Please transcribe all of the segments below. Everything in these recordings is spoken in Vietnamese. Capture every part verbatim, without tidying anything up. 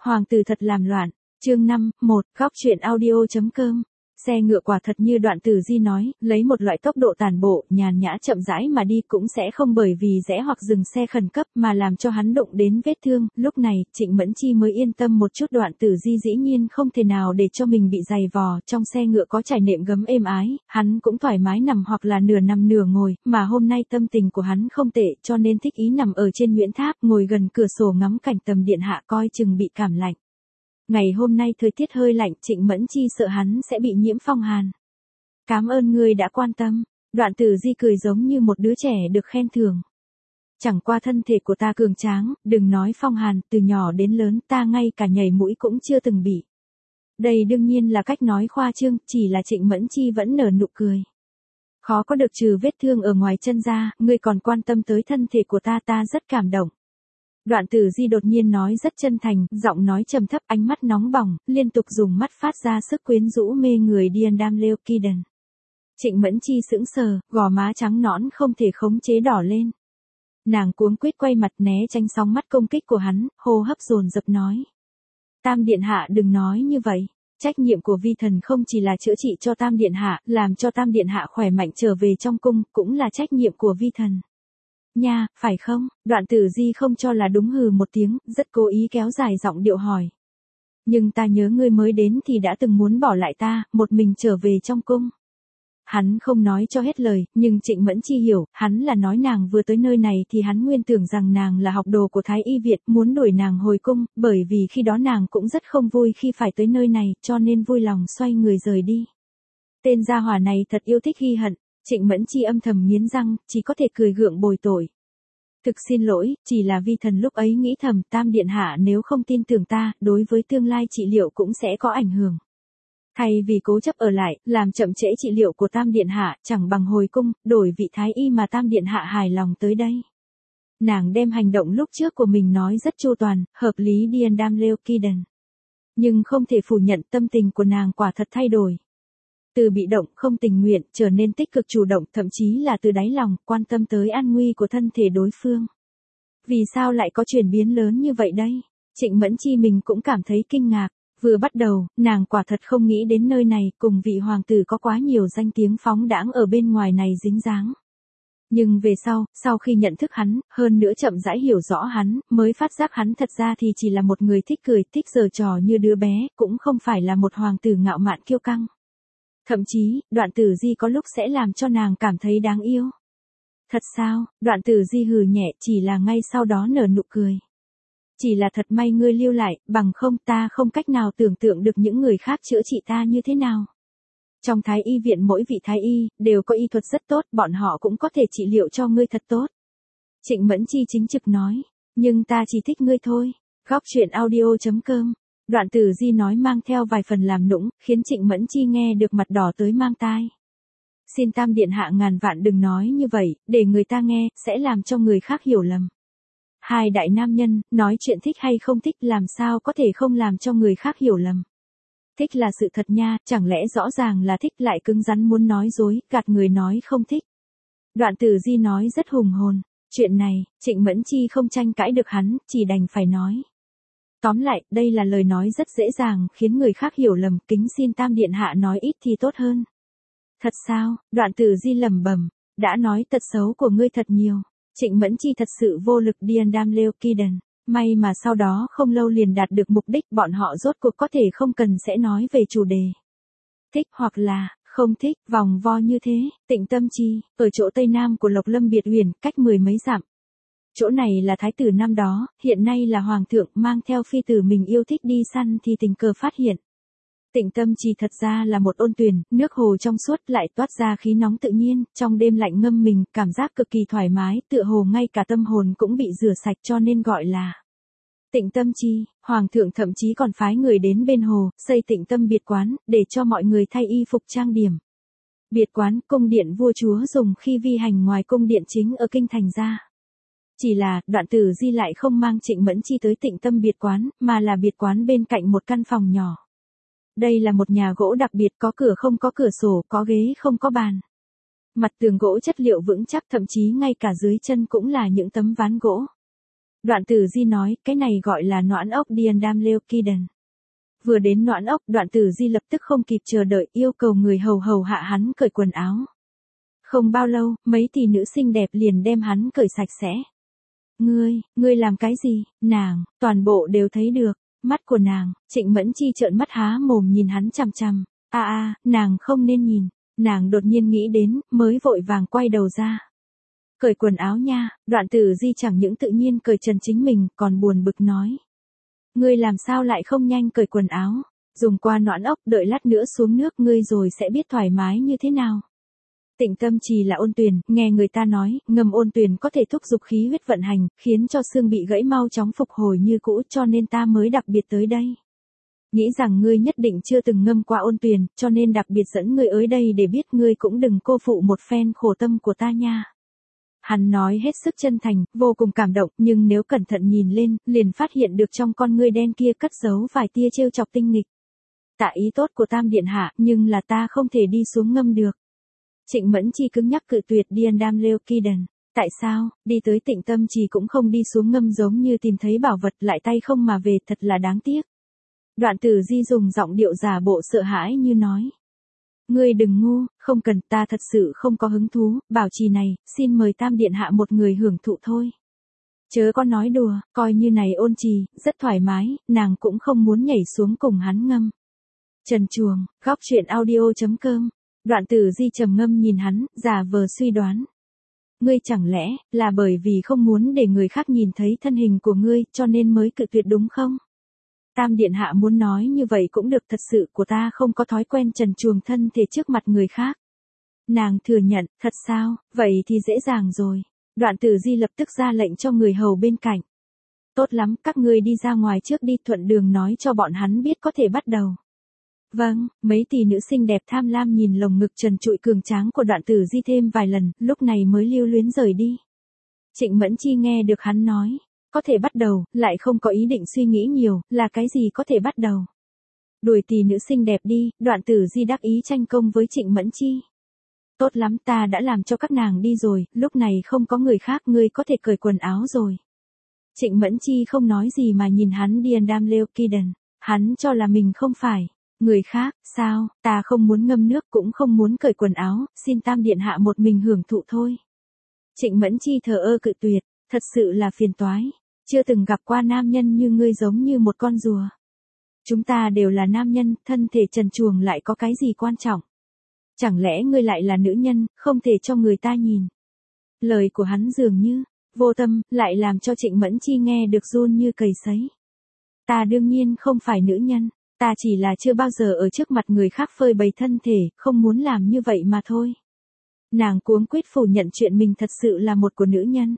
Hoàng tử thật làm loạn. Chương năm, một, góc truyện audio chấm com. Xe ngựa quả thật như Đoạn Tử Di nói, lấy một loại tốc độ tàn bộ, nhàn nhã chậm rãi mà đi cũng sẽ không bởi vì rẽ hoặc dừng xe khẩn cấp mà làm cho hắn đụng đến vết thương. Lúc này, Trịnh Mẫn Chi mới yên tâm một chút. Đoạn Tử Di dĩ nhiên không thể nào để cho mình bị giày vò, trong xe ngựa có trải nệm gấm êm ái, hắn cũng thoải mái nằm hoặc là nửa nằm nửa ngồi, mà hôm nay tâm tình của hắn không tệ cho nên thích ý nằm ở trên Nguyễn Tháp, ngồi gần cửa sổ ngắm cảnh tầm điện hạ coi chừng bị cảm lạnh. Ngày hôm nay thời tiết hơi lạnh, Trịnh Mẫn Chi sợ hắn sẽ bị nhiễm phong hàn. Cảm ơn ngươi đã quan tâm. Đoạn Tử Di cười giống như một đứa trẻ được khen thưởng. Chẳng qua thân thể của ta cường tráng, đừng nói phong hàn, từ nhỏ đến lớn ta ngay cả nhảy mũi cũng chưa từng bị. Đây đương nhiên là cách nói khoa trương, chỉ là Trịnh Mẫn Chi vẫn nở nụ cười. Khó có được trừ vết thương ở ngoài chân ra, ngươi còn quan tâm tới thân thể của ta, ta rất cảm động. Đoạn Tử Di đột nhiên nói rất chân thành, giọng nói trầm thấp, ánh mắt nóng bỏng, liên tục dùng mắt phát ra sức quyến rũ mê người Diandam Leokiden. Trịnh Mẫn Chi sững sờ, gò má trắng nõn không thể khống chế đỏ lên. Nàng cuống quýt quay mặt né tránh sóng mắt công kích của hắn, hô hấp dồn dập nói. Tam điện hạ đừng nói như vậy. Trách nhiệm của vi thần không chỉ là chữa trị cho Tam điện hạ, làm cho Tam điện hạ khỏe mạnh trở về trong cung, cũng là trách nhiệm của vi thần. Nha, phải không? Đoạn Tử Di không cho là đúng, hừ một tiếng, rất cố ý kéo dài giọng điệu hỏi. Nhưng ta nhớ ngươi mới đến thì đã từng muốn bỏ lại ta, một mình trở về trong cung. Hắn không nói cho hết lời, nhưng Trịnh Mẫn Chi hiểu, hắn là nói nàng vừa tới nơi này thì hắn nguyên tưởng rằng nàng là học đồ của Thái Y Việt, muốn đuổi nàng hồi cung, bởi vì khi đó nàng cũng rất không vui khi phải tới nơi này, cho nên vui lòng xoay người rời đi. Tên gia hỏa này thật yêu thích ghi hận. Trịnh Mẫn Chi âm thầm nghiến răng, chỉ có thể cười gượng bồi tội. Thực xin lỗi, chỉ là vi thần lúc ấy nghĩ thầm, Tam điện hạ nếu không tin tưởng ta, đối với tương lai trị liệu cũng sẽ có ảnh hưởng. Thay vì cố chấp ở lại, làm chậm trễ trị liệu của Tam điện hạ, chẳng bằng hồi cung, đổi vị thái y mà Tam điện hạ hài lòng tới đây. Nàng đem hành động lúc trước của mình nói rất chu toàn, hợp lý Diandam Leokiden. Nhưng không thể phủ nhận tâm tình của nàng quả thật thay đổi. Từ bị động không tình nguyện trở nên tích cực chủ động, thậm chí là từ đáy lòng quan tâm tới an nguy của thân thể đối phương. Vì sao lại có chuyển biến lớn như vậy đây? Trịnh Mẫn Chi mình cũng cảm thấy kinh ngạc. Vừa bắt đầu, nàng quả thật không nghĩ đến nơi này cùng vị hoàng tử có quá nhiều danh tiếng phóng đãng ở bên ngoài này dính dáng. Nhưng về sau, sau khi nhận thức hắn, hơn nữa chậm rãi hiểu rõ hắn, mới phát giác hắn thật ra thì chỉ là một người thích cười, thích giở trò như đứa bé, cũng không phải là một hoàng tử ngạo mạn kiêu căng. Thậm chí, Đoạn Tử Di có lúc sẽ làm cho nàng cảm thấy đáng yêu. Thật sao? Đoạn Tử Di hừ nhẹ, chỉ là ngay sau đó nở nụ cười. Chỉ là thật may ngươi lưu lại, bằng không ta không cách nào tưởng tượng được những người khác chữa trị ta như thế nào. Trong Thái Y viện mỗi vị Thái Y, đều có y thuật rất tốt, bọn họ cũng có thể trị liệu cho ngươi thật tốt. Trịnh Mẫn Chi chính trực nói, nhưng ta chỉ thích ngươi thôi. Góc truyện audio chấm com. Đoạn Tử Di nói mang theo vài phần làm nũng, khiến Trịnh Mẫn Chi nghe được mặt đỏ tới mang tai. Xin Tam điện hạ ngàn vạn đừng nói như vậy, để người ta nghe, sẽ làm cho người khác hiểu lầm. Hai đại nam nhân, nói chuyện thích hay không thích làm sao có thể không làm cho người khác hiểu lầm. Thích là sự thật nha, chẳng lẽ rõ ràng là thích lại cứng rắn muốn nói dối, gạt người nói không thích. Đoạn Tử Di nói rất hùng hồn, chuyện này, Trịnh Mẫn Chi không tranh cãi được hắn, chỉ đành phải nói. Tóm lại, đây là lời nói rất dễ dàng khiến người khác hiểu lầm, kính xin Tam điện hạ nói ít thì tốt hơn. Thật sao? Đoạn Tử Di lẩm bẩm, đã nói tật xấu của ngươi thật nhiều. Trịnh Mẫn Chi thật sự vô lực. Diandam Leokiden, may mà sau đó không lâu liền đạt được mục đích, bọn họ rốt cuộc có thể không cần sẽ nói về chủ đề. Thích hoặc là không thích, vòng vo như thế. Tịnh Tâm Chi, ở chỗ tây nam của Lộc Lâm Biệt Uyển, cách mười mấy dặm. Chỗ này là thái tử năm đó, hiện nay là hoàng thượng, mang theo phi tử mình yêu thích đi săn thì tình cờ phát hiện. Tịnh Tâm Chi thật ra là một ôn tuyền, nước hồ trong suốt lại toát ra khí nóng tự nhiên, trong đêm lạnh ngâm mình, cảm giác cực kỳ thoải mái, tựa hồ ngay cả tâm hồn cũng bị rửa sạch cho nên gọi là Tịnh Tâm Chi. Hoàng thượng thậm chí còn phái người đến bên hồ, xây Tịnh Tâm biệt quán, để cho mọi người thay y phục trang điểm. Biệt quán, cung điện vua chúa dùng khi vi hành ngoài cung điện chính ở kinh thành ra. Chỉ là, Đoạn Tử Di lại không mang Trịnh Mẫn Chi tới Tịnh Tâm biệt quán, mà là biệt quán bên cạnh một căn phòng nhỏ. Đây là một nhà gỗ đặc biệt, có cửa không có cửa sổ, có ghế không có bàn. Mặt tường gỗ chất liệu vững chắc, thậm chí ngay cả dưới chân cũng là những tấm ván gỗ. Đoạn Tử Di nói, cái này gọi là noãn ốc Diandamleokiden. Vừa đến noãn ốc, Đoạn Tử Di lập tức không kịp chờ đợi, yêu cầu người hầu hầu hạ hắn cởi quần áo. Không bao lâu, mấy tỷ nữ xinh đẹp liền đem hắn cởi sạch sẽ. Ngươi, ngươi làm cái gì? Nàng, toàn bộ đều thấy được. Mắt của nàng, Trịnh Mẫn Chi trợn mắt há mồm nhìn hắn chằm chằm. A a, nàng không nên nhìn. Nàng đột nhiên nghĩ đến, mới vội vàng quay đầu ra. Cởi quần áo nha. Đoạn Tử Di chẳng những tự nhiên cởi trần chính mình, còn buồn bực nói. Ngươi làm sao lại không nhanh cởi quần áo? Dùng qua noãn ốc, đợi lát nữa xuống nước ngươi rồi sẽ biết thoải mái như thế nào. Tịnh Tâm Trì là ôn tuyền, nghe người ta nói, ngâm ôn tuyền có thể thúc giục khí huyết vận hành, khiến cho xương bị gãy mau chóng phục hồi như cũ, cho nên ta mới đặc biệt tới đây. Nghĩ rằng ngươi nhất định chưa từng ngâm qua ôn tuyền, cho nên đặc biệt dẫn ngươi tới đây để biết ngươi cũng đừng cô phụ một phen khổ tâm của ta nha. Hắn nói hết sức chân thành, vô cùng cảm động, nhưng nếu cẩn thận nhìn lên, liền phát hiện được trong con ngươi đen kia cất giấu vài tia trêu chọc tinh nghịch. Tạ ý tốt của Tam Điện Hạ, nhưng là ta không thể đi xuống ngâm được. Trịnh Mẫn Chi cứng nhắc cự tuyệt Diandamleokiden. Tại sao, đi tới Tịnh Tâm Trì cũng không đi xuống ngâm giống như tìm thấy bảo vật lại tay không mà về, thật là đáng tiếc. Đoạn Tử Di dùng giọng điệu giả bộ sợ hãi như nói. Ngươi đừng ngu, không cần, ta thật sự không có hứng thú, bảo trì này, xin mời Tam Điện Hạ một người hưởng thụ thôi. Chớ có nói đùa, coi như này ôn trì, rất thoải mái, nàng cũng không muốn nhảy xuống cùng hắn ngâm. Trần Chuồng, góc truyện audio chấm com. Đoạn Tử Di trầm ngâm nhìn hắn, giả vờ suy đoán. Ngươi chẳng lẽ, là bởi vì không muốn để người khác nhìn thấy thân hình của ngươi, cho nên mới cự tuyệt đúng không? Tam Điện Hạ muốn nói như vậy cũng được, thật sự của ta không có thói quen trần truồng thân thể trước mặt người khác. Nàng thừa nhận, thật sao, vậy thì dễ dàng rồi. Đoạn Tử Di lập tức ra lệnh cho người hầu bên cạnh. Tốt lắm, các ngươi đi ra ngoài trước đi, thuận đường nói cho bọn hắn biết có thể bắt đầu. Vâng, mấy tỷ nữ xinh đẹp tham lam nhìn lồng ngực trần trụi cường tráng của Đoạn Tử Di thêm vài lần, lúc này mới lưu luyến rời đi. Trịnh Mẫn Chi nghe được hắn nói, có thể bắt đầu, lại không có ý định suy nghĩ nhiều, là cái gì có thể bắt đầu. Đuổi tỷ nữ xinh đẹp đi, Đoạn Tử Di đắc ý tranh công với Trịnh Mẫn Chi. Tốt lắm, ta đã làm cho các nàng đi rồi, lúc này không có người khác, ngươi có thể cởi quần áo rồi. Trịnh Mẫn Chi không nói gì mà nhìn hắn Diandamleokiden, hắn cho là mình không phải. Người khác, sao, ta không muốn ngâm nước cũng không muốn cởi quần áo, xin Tam Điện Hạ một mình hưởng thụ thôi. Trịnh Mẫn Chi thờ ơ cự tuyệt, thật sự là phiền toái, chưa từng gặp qua nam nhân như ngươi giống như một con rùa. Chúng ta đều là nam nhân, thân thể trần truồng lại có cái gì quan trọng. Chẳng lẽ ngươi lại là nữ nhân, không thể cho người ta nhìn. Lời của hắn dường như, vô tâm, lại làm cho Trịnh Mẫn Chi nghe được run như cầy sấy. Ta đương nhiên không phải nữ nhân. Ta chỉ là chưa bao giờ ở trước mặt người khác phơi bày thân thể, không muốn làm như vậy mà thôi. Nàng cuống quýt phủ nhận chuyện mình thật sự là một của nữ nhân.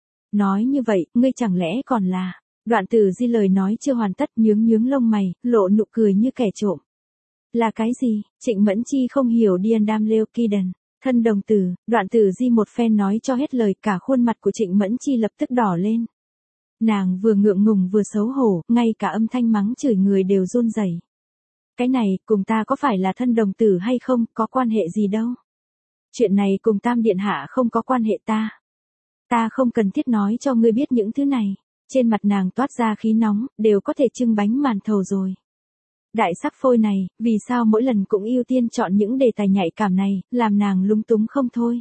Nói như vậy, ngươi chẳng lẽ còn là... Đoạn Tử Di lời nói chưa hoàn tất, nhướng nhướng lông mày, lộ nụ cười như kẻ trộm. Là cái gì? Trịnh Mẫn Chi không hiểu Diandamleokiden. Thân đồng tử, Đoạn Tử Di một phen nói cho hết lời, cả khuôn mặt của Trịnh Mẫn Chi lập tức đỏ lên. Nàng vừa ngượng ngùng vừa xấu hổ, ngay cả âm thanh mắng chửi người đều run rẩy. Cái này, cùng ta có phải là thân đồng tử hay không, có quan hệ gì đâu. Chuyện này cùng Tam Điện Hạ không có quan hệ ta. Ta không cần thiết nói cho ngươi biết những thứ này. Trên mặt nàng toát ra khí nóng, đều có thể trưng bánh màn thầu rồi. Đại sắc phôi này, vì sao mỗi lần cũng ưu tiên chọn những đề tài nhạy cảm này, làm nàng lúng túng không thôi.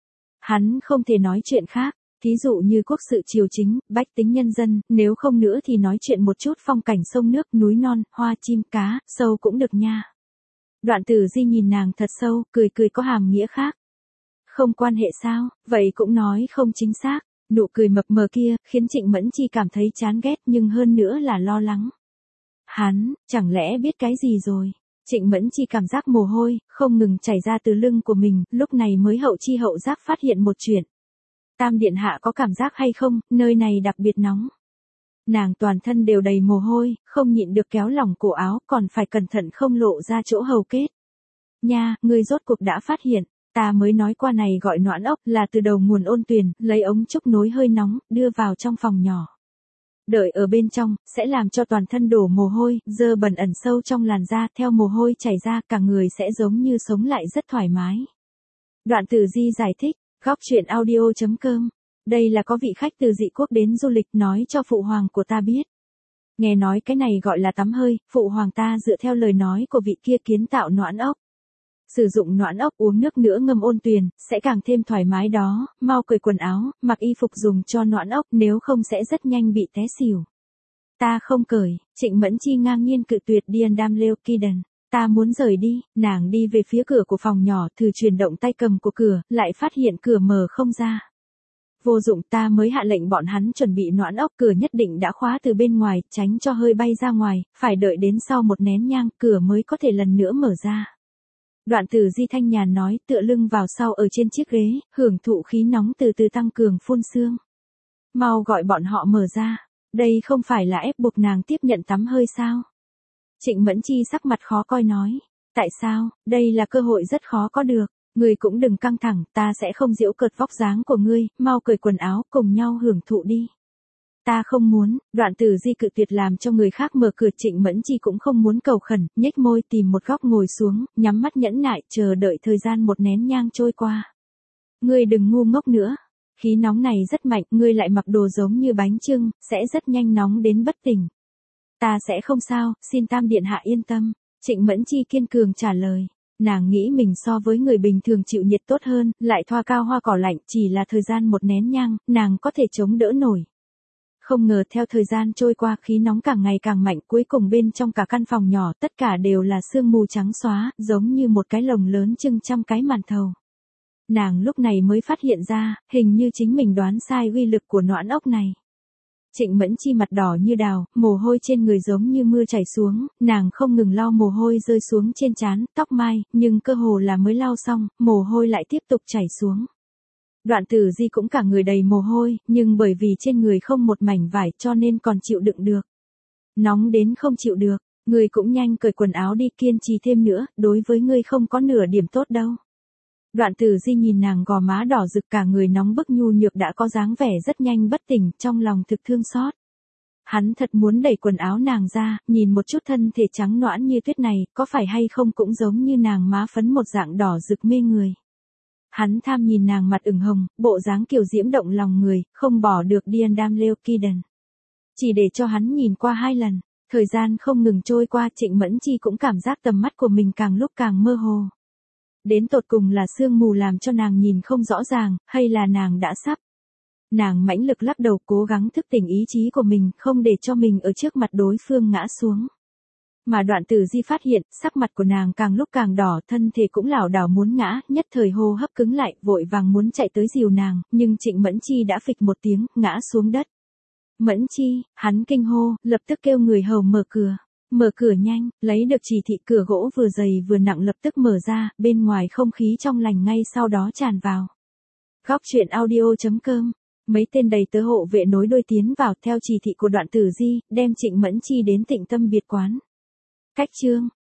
Hắn không thể nói chuyện khác. Thí dụ như quốc sự triều chính, bách tính nhân dân, nếu không nữa thì nói chuyện một chút phong cảnh sông nước, núi non, hoa chim cá, sâu cũng được nha. Đoạn Tử Di nhìn nàng thật sâu, cười cười có hàm nghĩa khác. Không quan hệ sao, vậy cũng nói không chính xác. Nụ cười mập mờ kia, khiến Trịnh Mẫn Chi cảm thấy chán ghét nhưng hơn nữa là lo lắng. Hắn, chẳng lẽ biết cái gì rồi? Trịnh Mẫn Chi cảm giác mồ hôi, không ngừng chảy ra từ lưng của mình, lúc này mới hậu chi hậu giác phát hiện một chuyện. Tam Điện Hạ có cảm giác hay không, nơi này đặc biệt nóng. Nàng toàn thân đều đầy mồ hôi, không nhịn được kéo lỏng cổ áo, còn phải cẩn thận không lộ ra chỗ hầu kết. Nha, ngươi rốt cuộc đã phát hiện, ta mới nói qua này gọi noãn ốc là từ đầu nguồn ôn tuyền, lấy ống trúc nối hơi nóng, đưa vào trong phòng nhỏ. Đợi ở bên trong, sẽ làm cho toàn thân đổ mồ hôi, dơ bẩn ẩn sâu trong làn da, theo mồ hôi chảy ra, cả người sẽ giống như sống lại rất thoải mái. Đoạn Tử Di giải thích. Góc truyện audio chấm com Đây là có vị khách từ dị quốc đến du lịch nói cho phụ hoàng của ta biết. Nghe nói cái này gọi là tắm hơi, phụ hoàng ta dựa theo lời nói của vị kia kiến tạo noãn ốc. Sử dụng noãn ốc uống nước nữa ngâm ôn tuyền, sẽ càng thêm thoải mái đó, mau cởi quần áo, mặc y phục dùng cho noãn ốc nếu không sẽ rất nhanh bị té xỉu. Ta không cởi, Trịnh Mẫn Chi ngang nhiên cự tuyệt Diendam Leokiden. Ta muốn rời đi, nàng đi về phía cửa của phòng nhỏ thử chuyển động tay cầm của cửa, lại phát hiện cửa mở không ra. Vô dụng, ta mới hạ lệnh bọn hắn chuẩn bị noãn ốc, cửa nhất định đã khóa từ bên ngoài, tránh cho hơi bay ra ngoài, phải đợi đến sau một nén nhang, cửa mới có thể lần nữa mở ra. Đoạn Tử Di thanh nhàn nói, tựa lưng vào sau ở trên chiếc ghế, hưởng thụ khí nóng từ từ tăng cường phun sương. Mau gọi bọn họ mở ra, đây không phải là ép buộc nàng tiếp nhận tắm hơi sao? Trịnh Mẫn Chi sắc mặt khó coi nói, tại sao, đây là cơ hội rất khó có được, ngươi cũng đừng căng thẳng, ta sẽ không giễu cợt vóc dáng của ngươi, mau cởi quần áo, cùng nhau hưởng thụ đi. Ta không muốn, Đoạn Tử Di cự tuyệt làm cho người khác mở cửa. Trịnh Mẫn Chi cũng không muốn cầu khẩn, nhếch môi tìm một góc ngồi xuống, nhắm mắt nhẫn nại, chờ đợi thời gian một nén nhang trôi qua. Ngươi đừng ngu ngốc nữa, khí nóng này rất mạnh, ngươi lại mặc đồ giống như bánh chưng, sẽ rất nhanh nóng đến bất tỉnh. Ta sẽ không sao, xin Tam Điện Hạ yên tâm, Trịnh Mẫn Chi kiên cường trả lời. Nàng nghĩ mình so với người bình thường chịu nhiệt tốt hơn, lại thoa cao hoa cỏ lạnh, chỉ là thời gian một nén nhang, nàng có thể chống đỡ nổi. Không ngờ theo thời gian trôi qua khí nóng càng ngày càng mạnh, cuối cùng bên trong cả căn phòng nhỏ tất cả đều là sương mù trắng xóa, giống như một cái lồng lớn trưng trăm cái màn thầu. Nàng lúc này mới phát hiện ra, hình như chính mình đoán sai uy lực của noãn ốc này. Trịnh Mẫn Chi mặt đỏ như đào, mồ hôi trên người giống như mưa chảy xuống, nàng không ngừng lau mồ hôi rơi xuống trên trán, tóc mai, nhưng cơ hồ là mới lau xong, mồ hôi lại tiếp tục chảy xuống. Đoạn Tử Di cũng cả người đầy mồ hôi, nhưng bởi vì trên người không một mảnh vải cho nên còn chịu đựng được. Nóng đến không chịu được, ngươi cũng nhanh cởi quần áo đi, kiên trì thêm nữa, đối với ngươi không có nửa điểm tốt đâu. Đoạn Tử Di nhìn nàng gò má đỏ rực cả người nóng bức nhu nhược đã có dáng vẻ rất nhanh bất tỉnh, trong lòng thực thương xót. Hắn thật muốn đẩy quần áo nàng ra, nhìn một chút thân thể trắng nõn như tuyết này, có phải hay không cũng giống như nàng má phấn một dạng đỏ rực mê người. Hắn tham nhìn nàng mặt ửng hồng, bộ dáng kiều diễm động lòng người, không bỏ được Diendam Leokiden. Chỉ để cho hắn nhìn qua hai lần, thời gian không ngừng trôi qua, Trịnh Mẫn Chi cũng cảm giác tầm mắt của mình càng lúc càng mơ hồ. Đến tột cùng là sương mù làm cho nàng nhìn không rõ ràng, hay là nàng đã sắp. Nàng mãnh lực lắc đầu cố gắng thức tỉnh ý chí của mình, không để cho mình ở trước mặt đối phương ngã xuống. Mà Đoạn Tử Di phát hiện, sắc mặt của nàng càng lúc càng đỏ, thân thể cũng lảo đảo muốn ngã, nhất thời hô hấp cứng lại, vội vàng muốn chạy tới dìu nàng, nhưng Trịnh Mẫn Chi đã phịch một tiếng, ngã xuống đất. Mẫn Chi, hắn kinh hô, lập tức kêu người hầu mở cửa. Mở cửa nhanh, lấy được chỉ thị, cửa gỗ vừa dày vừa nặng lập tức mở ra, bên ngoài không khí trong lành ngay sau đó tràn vào. Góc truyện audio chấm com. Mấy tên đầy tớ hộ vệ nối đuôi tiến vào theo chỉ thị của Đoạn Tử Di, đem Trịnh Mẫn Chi đến Tịnh Tâm biệt quán. Cách chương